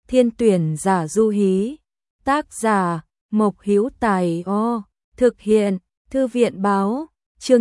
Thiên tuyển giả du hí. Tác giả Mộc Hữu Tài. Thực hiện Thư viện báo. Chương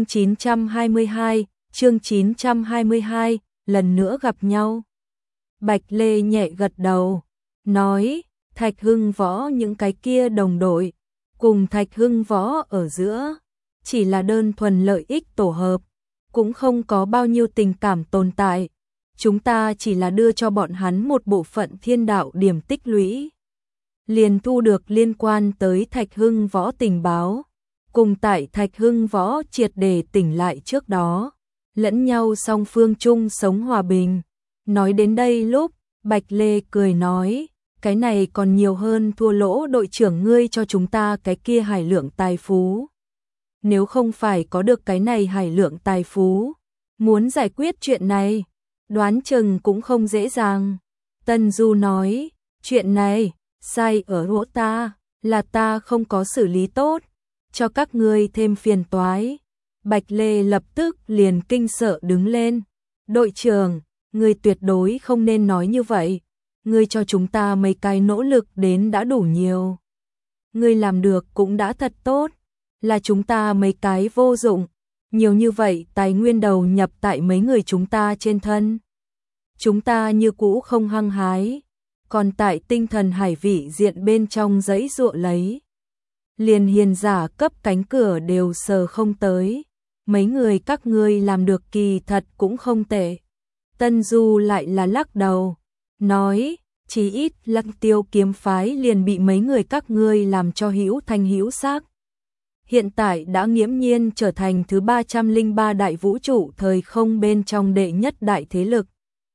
922, lần nữa gặp nhau. Bạch Lê nhẹ gật đầu, nói, Thạch Hưng Võ những cái kia đồng đội, cùng Thạch Hưng Võ ở giữa, chỉ là đơn thuần lợi ích tổ hợp, cũng không có bao nhiêu tình cảm tồn tại. Chúng ta chỉ là đưa cho bọn hắn một bộ phận thiên đạo điểm tích lũy. Liền thu được liên quan tới Thạch Hưng Võ tình báo, cùng tại Thạch Hưng Võ triệt để tỉnh lại trước đó, lẫn nhau song phương chung sống hòa bình. Nói đến đây lúc, Bạch Lê cười nói, cái này còn nhiều hơn thua lỗ đội trưởng ngươi cho chúng ta cái kia hải lượng tài phú. Nếu không phải có được cái này hải lượng tài phú, muốn giải quyết chuyện này, đoán chừng cũng không dễ dàng. Tân Du nói, chuyện này, sai ở chỗ ta, là ta không có xử lý tốt, cho các ngươi thêm phiền toái. Bạch Lê lập tức liền kinh sợ đứng lên. Đội trưởng, ngươi tuyệt đối không nên nói như vậy. Ngươi cho chúng ta mấy cái nỗ lực đến đã đủ nhiều. Ngươi làm được cũng đã thật tốt. Là chúng ta mấy cái vô dụng. Nhiều như vậy tài nguyên đầu nhập tại mấy người chúng ta trên thân. Chúng ta như cũ không hăng hái. Còn tại tinh thần hải vị diện bên trong giấy giụa lấy. Liền hiền giả cấp cánh cửa đều sờ không tới. Mấy người các ngươi làm được kỳ thật cũng không tệ. Tân Du lại là lắc đầu, nói, chí ít Lăng Tiêu kiếm phái liền bị mấy người các ngươi làm cho hữu thanh hữu xác. Hiện tại đã nghiễm nhiên trở thành thứ 303 đại vũ trụ thời không bên trong đệ nhất đại thế lực.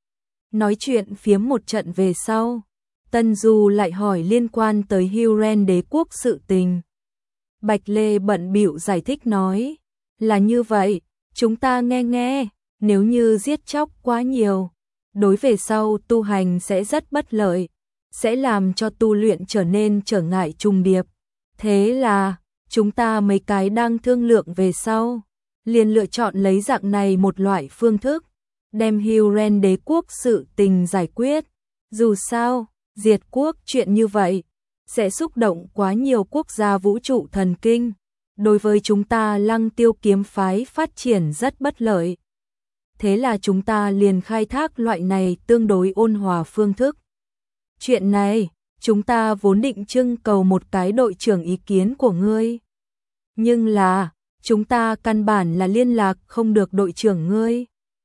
Nói chuyện phiếm một trận về sau, Tân Du lại hỏi liên quan tới Huren đế quốc sự tình. Bạch Lê bận bịu giải thích nói, là như vậy, chúng ta nghe, nếu như giết chóc quá nhiều, đối về sau tu hành sẽ rất bất lợi, sẽ làm cho tu luyện trở nên trở ngại trùng điệp. Thế là, chúng ta mấy cái đang thương lượng về sau, liền lựa chọn lấy dạng này một loại phương thức, đem Huren đế quốc sự tình giải quyết. Dù sao, diệt quốc chuyện như vậy, sẽ xúc động quá nhiều quốc gia vũ trụ thần kinh. Đối với chúng ta Lăng Tiêu kiếm phái phát triển rất bất lợi. Thế là chúng ta liền khai thác loại này tương đối ôn hòa phương thức. Chuyện này, chúng ta vốn định trưng cầu một cái đội trưởng ý kiến của ngươi. Nhưng là, chúng ta căn bản là liên lạc không được đội trưởng ngươi.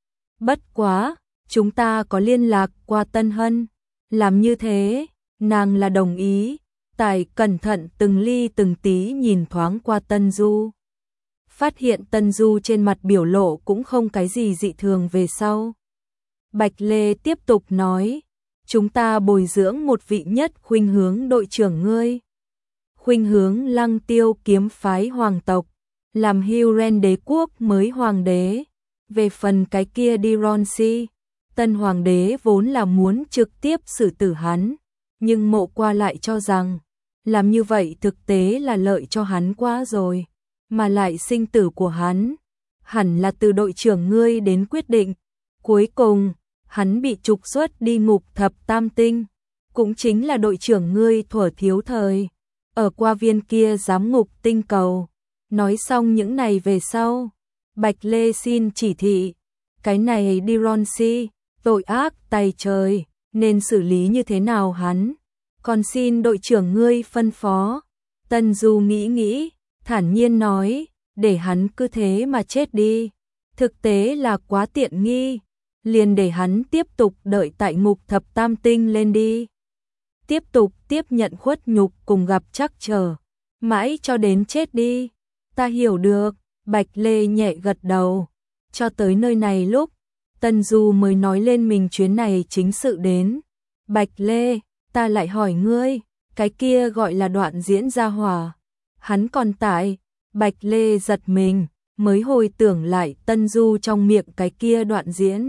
Bất quá, chúng ta có liên lạc qua Tân Hân. Làm như thế, nàng là đồng ý. Tài cẩn thận từng ly từng tí nhìn thoáng qua Tân Du. Phát hiện Tân Du trên mặt biểu lộ cũng không cái gì dị thường về sau. Bạch Lê tiếp tục nói, chúng ta bồi dưỡng một vị nhất khuynh hướng đội trưởng ngươi. Khuynh hướng Lăng Tiêu kiếm phái hoàng tộc, làm Huren đế quốc mới hoàng đế. Về phần cái kia Dironsi, tân hoàng đế vốn là muốn trực tiếp xử tử hắn, nhưng Mộ Qua lại cho rằng, làm như vậy thực tế là lợi cho hắn quá rồi, mà lại sinh tử của hắn, hẳn là từ đội trưởng ngươi đến quyết định. Cuối cùng, hắn bị trục xuất đi ngục thập tam tinh, cũng chính là đội trưởng ngươi thuở thiếu thời, ở qua viên kia giám ngục tinh cầu. Nói xong những này về sau, Bạch Lê xin chỉ thị, cái này Dironsi, tội ác tày trời, nên xử lý như thế nào hắn? Còn xin đội trưởng ngươi phân phó. Tân Du nghĩ, thản nhiên nói, để hắn cứ thế mà chết đi. Thực tế là quá tiện nghi, liền để hắn tiếp tục đợi tại ngục thập tam tinh lên đi. Tiếp tục tiếp nhận khuất nhục cùng gặp trắc trở, mãi cho đến chết đi. Ta hiểu được, Bạch Lê nhẹ gật đầu. Cho tới nơi này lúc, Tân Du mới nói lên mình chuyến này chính sự đến. Bạch Lê, ta lại hỏi ngươi, cái kia gọi là Đoạn Diễn gia hỏa, hắn còn tại. Bạch Lê giật mình, mới hồi tưởng lại Tân Du trong miệng cái kia Đoạn Diễn.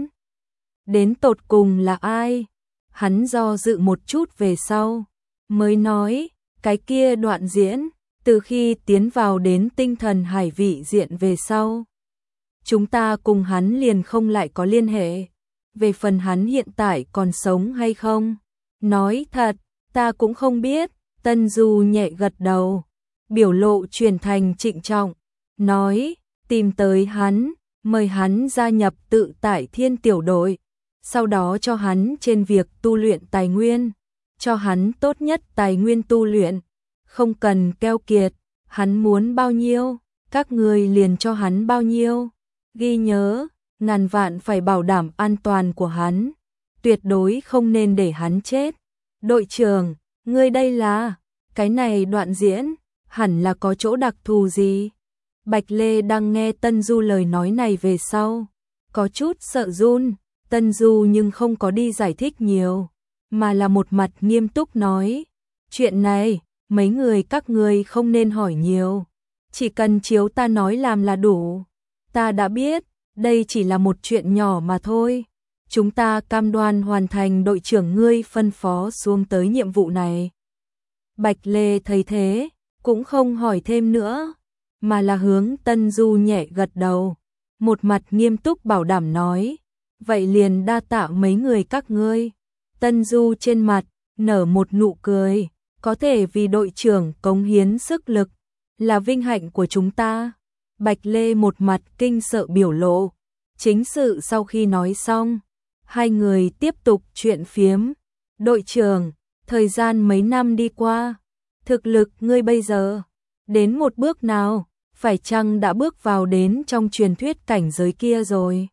Đến tột cùng là ai? Hắn do dự một chút về sau, mới nói, cái kia Đoạn Diễn, từ khi tiến vào đến tinh thần hải vị diện về sau, chúng ta cùng hắn liền không lại có liên hệ. Về phần hắn hiện tại còn sống hay không, Nói thật, ta cũng không biết. Tân Du nhẹ gật đầu, biểu lộ chuyển thành trịnh trọng, nói, tìm tới hắn, mời hắn gia nhập Tự Tại Thiên tiểu đội, sau đó cho hắn trên việc tu luyện tài nguyên, cho hắn tốt nhất tài nguyên tu luyện, không cần keo kiệt, hắn muốn bao nhiêu, các người liền cho hắn bao nhiêu. Ghi nhớ, ngàn vạn phải bảo đảm an toàn của hắn, tuyệt đối không nên để hắn chết. Đội trưởng, ngươi đây là, cái này đoạn diễn, hẳn là có chỗ đặc thù gì? Bạch Lê đang nghe Tân Du lời nói này về sau, có chút sợ run. Tân Du nhưng không có đi giải thích nhiều, mà là một mặt nghiêm túc nói, chuyện này, mấy người các ngươi không nên hỏi nhiều, chỉ cần chiếu ta nói làm là đủ. Ta đã biết, đây chỉ là một chuyện nhỏ mà thôi. Chúng ta cam đoan hoàn thành đội trưởng ngươi phân phó xuống tới nhiệm vụ này. Bạch Lê thấy thế, cũng không hỏi thêm nữa, mà là hướng Tân Du nhẹ gật đầu, một mặt nghiêm túc bảo đảm nói, vậy liền đa tạ mấy người các ngươi. Tân Du trên mặt nở một nụ cười, có thể vì đội trưởng cống hiến sức lực, là vinh hạnh của chúng ta. Bạch Lê một mặt kinh sợ biểu lộ. Chính sự sau khi nói xong, hai người tiếp tục chuyện phiếm. Đội trưởng, thời gian mấy năm đi qua, thực lực ngươi bây giờ đến một bước nào, phải chăng đã bước vào đến trong truyền thuyết cảnh giới kia rồi?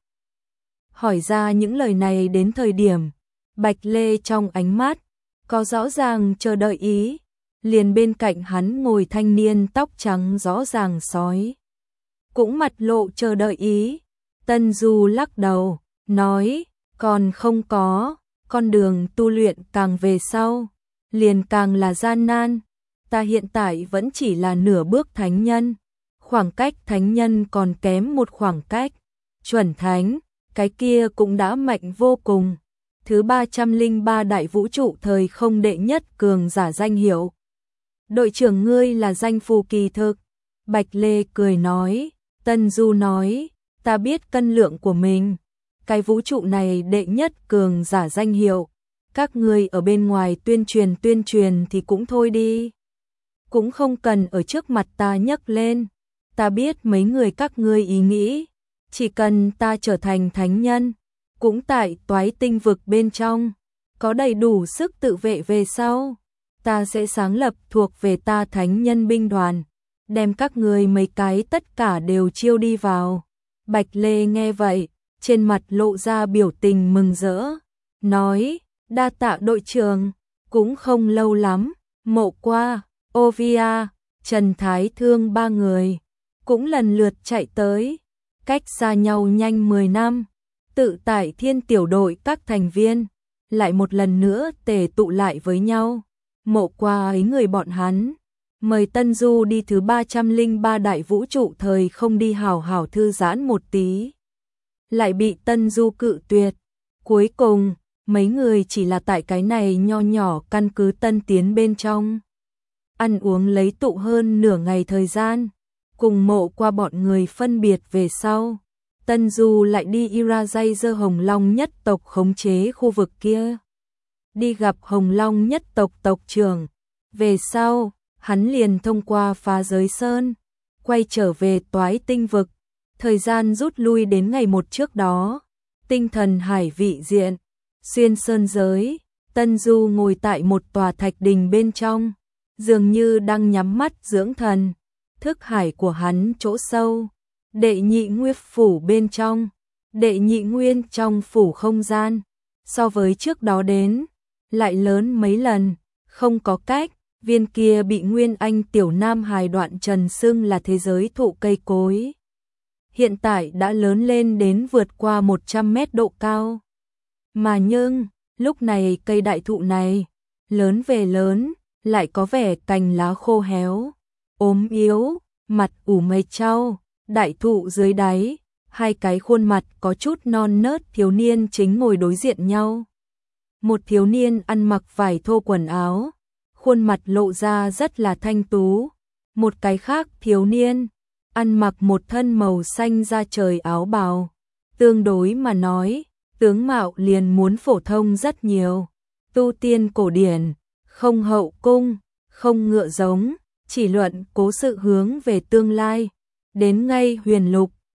Hỏi ra những lời này đến thời điểm, Bạch Lê trong ánh mắt có rõ ràng chờ đợi ý, liền bên cạnh hắn ngồi thanh niên tóc trắng rõ ràng sói, cũng mặt lộ chờ đợi ý. Tân Du lắc đầu, nói, còn không có, con đường tu luyện càng về sau, liền càng là gian nan. Ta hiện tại vẫn chỉ là nửa bước thánh nhân, khoảng cách thánh nhân còn kém một khoảng cách, chuẩn thánh, cái kia cũng đã mạnh vô cùng. Thứ 303 đại vũ trụ thời không đệ nhất cường giả danh hiệu. Đội trưởng ngươi là danh phù kỳ thực. Bạch Lê cười nói. Tân Du nói, ta biết cân lượng của mình, cái vũ trụ này đệ nhất cường giả danh hiệu, các ngươi ở bên ngoài tuyên truyền thì cũng thôi đi, cũng không cần ở trước mặt ta nhắc lên. Ta biết mấy người các ngươi ý nghĩ, chỉ cần ta trở thành thánh nhân, cũng tại Toái Tinh vực bên trong, có đầy đủ sức tự vệ về sau, ta sẽ sáng lập thuộc về ta thánh nhân binh đoàn, đem các ngươi mấy cái tất cả đều chiêu đi vào. Bạch Lê nghe vậy, trên mặt lộ ra biểu tình mừng rỡ, nói, đa tạ đội trưởng. Cũng không lâu lắm, Mộ Qua, Ovia, Trần Thái Thương ba người cũng lần lượt chạy tới, cách xa nhau nhanh 10 năm. Tự Tại Thiên tiểu đội các thành viên lại một lần nữa tề tụ lại với nhau. Mộ Qua ấy người bọn hắn mời Tân Du đi thứ 303 đại vũ trụ thời không đi hào hào thư giãn một tí, lại bị Tân Du cự tuyệt. Cuối cùng, mấy người chỉ là tại cái này nho nhỏ căn cứ Tân Tiến bên trong ăn uống lấy tụ hơn nửa ngày thời gian, cùng Mộ Qua bọn người phân biệt về sau. Tân Du lại đi Irajazer Hồng Long nhất tộc khống chế khu vực kia, đi gặp Hồng Long nhất tộc tộc trưởng. Về sau, hắn liền thông qua Phá Giới Sơn, quay trở về Toái Tinh vực. Thời gian rút lui đến ngày 1 trước đó, Tinh Thần Hải vị diện, xuyên sơn giới, Tân Du ngồi tại một tòa thạch đình bên trong, dường như đang nhắm mắt dưỡng thần. Thức hải của hắn chỗ sâu, đệ nhị nguyên phủ bên trong, đệ nhị nguyên trong phủ không gian, so với trước đó đến, lại lớn mấy lần. Không có cách, viên kia bị Nguyên Anh tiểu nam hài đoạn trần xưng là thế giới thụ cây cối, hiện tại đã lớn lên đến vượt qua 100 mét độ cao. Mà nhưng, lúc này cây đại thụ này, lớn về lớn, lại có vẻ cành lá khô héo, ốm yếu, mặt ủ mây trao. Đại thụ dưới đáy, hai cái khuôn mặt có chút non nớt thiếu niên chính ngồi đối diện nhau. Một thiếu niên ăn mặc vải thô quần áo, khuôn mặt lộ ra rất là thanh tú. Một cái khác thiếu niên, ăn mặc một thân màu xanh da trời áo bào. Tương đối mà nói, tướng mạo liền muốn phổ thông rất nhiều. tu tiên cổ điển, không hậu cung, không ngựa giống, chỉ luận cố sự hướng về tương lai. Đến ngay huyền lục,